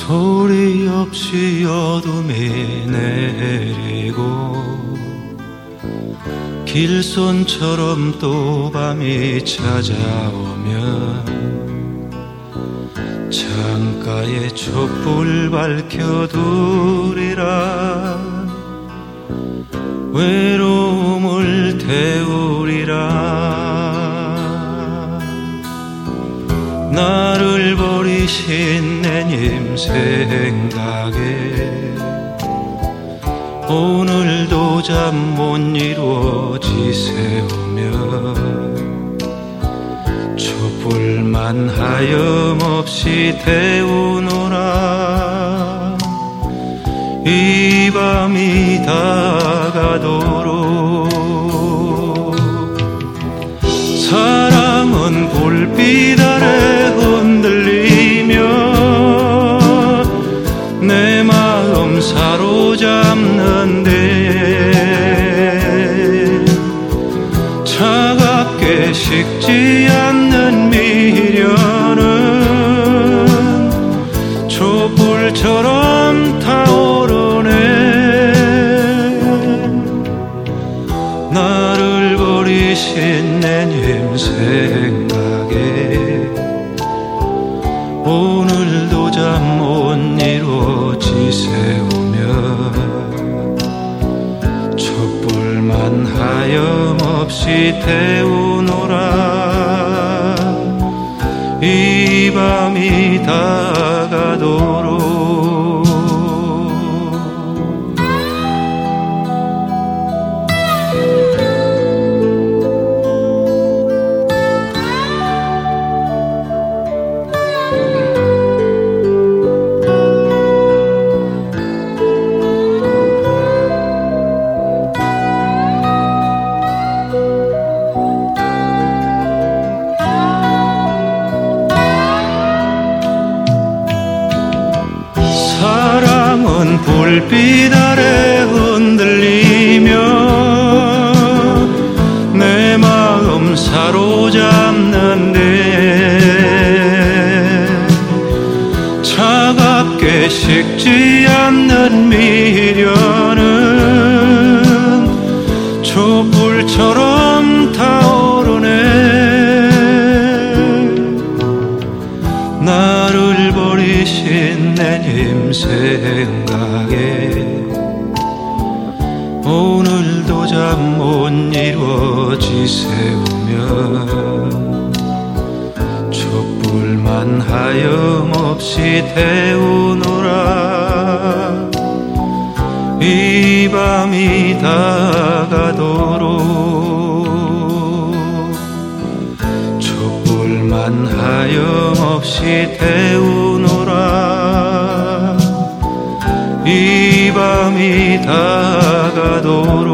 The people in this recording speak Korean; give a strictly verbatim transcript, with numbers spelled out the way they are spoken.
소리 없이 어둠이 내리고 길손처럼 또 밤이 찾아오면 창가에 촛불 밝혀두리라. 외로움을 태우리라. 나를 버리신 내님 생각에 오늘도 잠 못 이루어 지새우며 촛불만 하염없이 태우노라. 이 밤이 다가도록 사랑은 불빛 아래 흔들리며 내 마음 사로잡는데 차갑게 식지 않는 미련은 촛불처럼 타오르네. 나를 버리신 내님 생각에 오늘도 잠 못 이루어 지새우며 촛불만 하염없이 태우노라. 이 밤이 다가도록 사랑은 불빛 아래 흔들리며 내 마음 사로잡는데 차갑게 식지 않는 미련은 촛불처럼 타오르네. 나를 버리신 내님 생각에 오늘도 잠 못 이루어 지새우며 촛불만 하염없이 태우노라. 이 밤이 다가도록 촛불만 하염없이 태우노라. 이 밤이 다가도록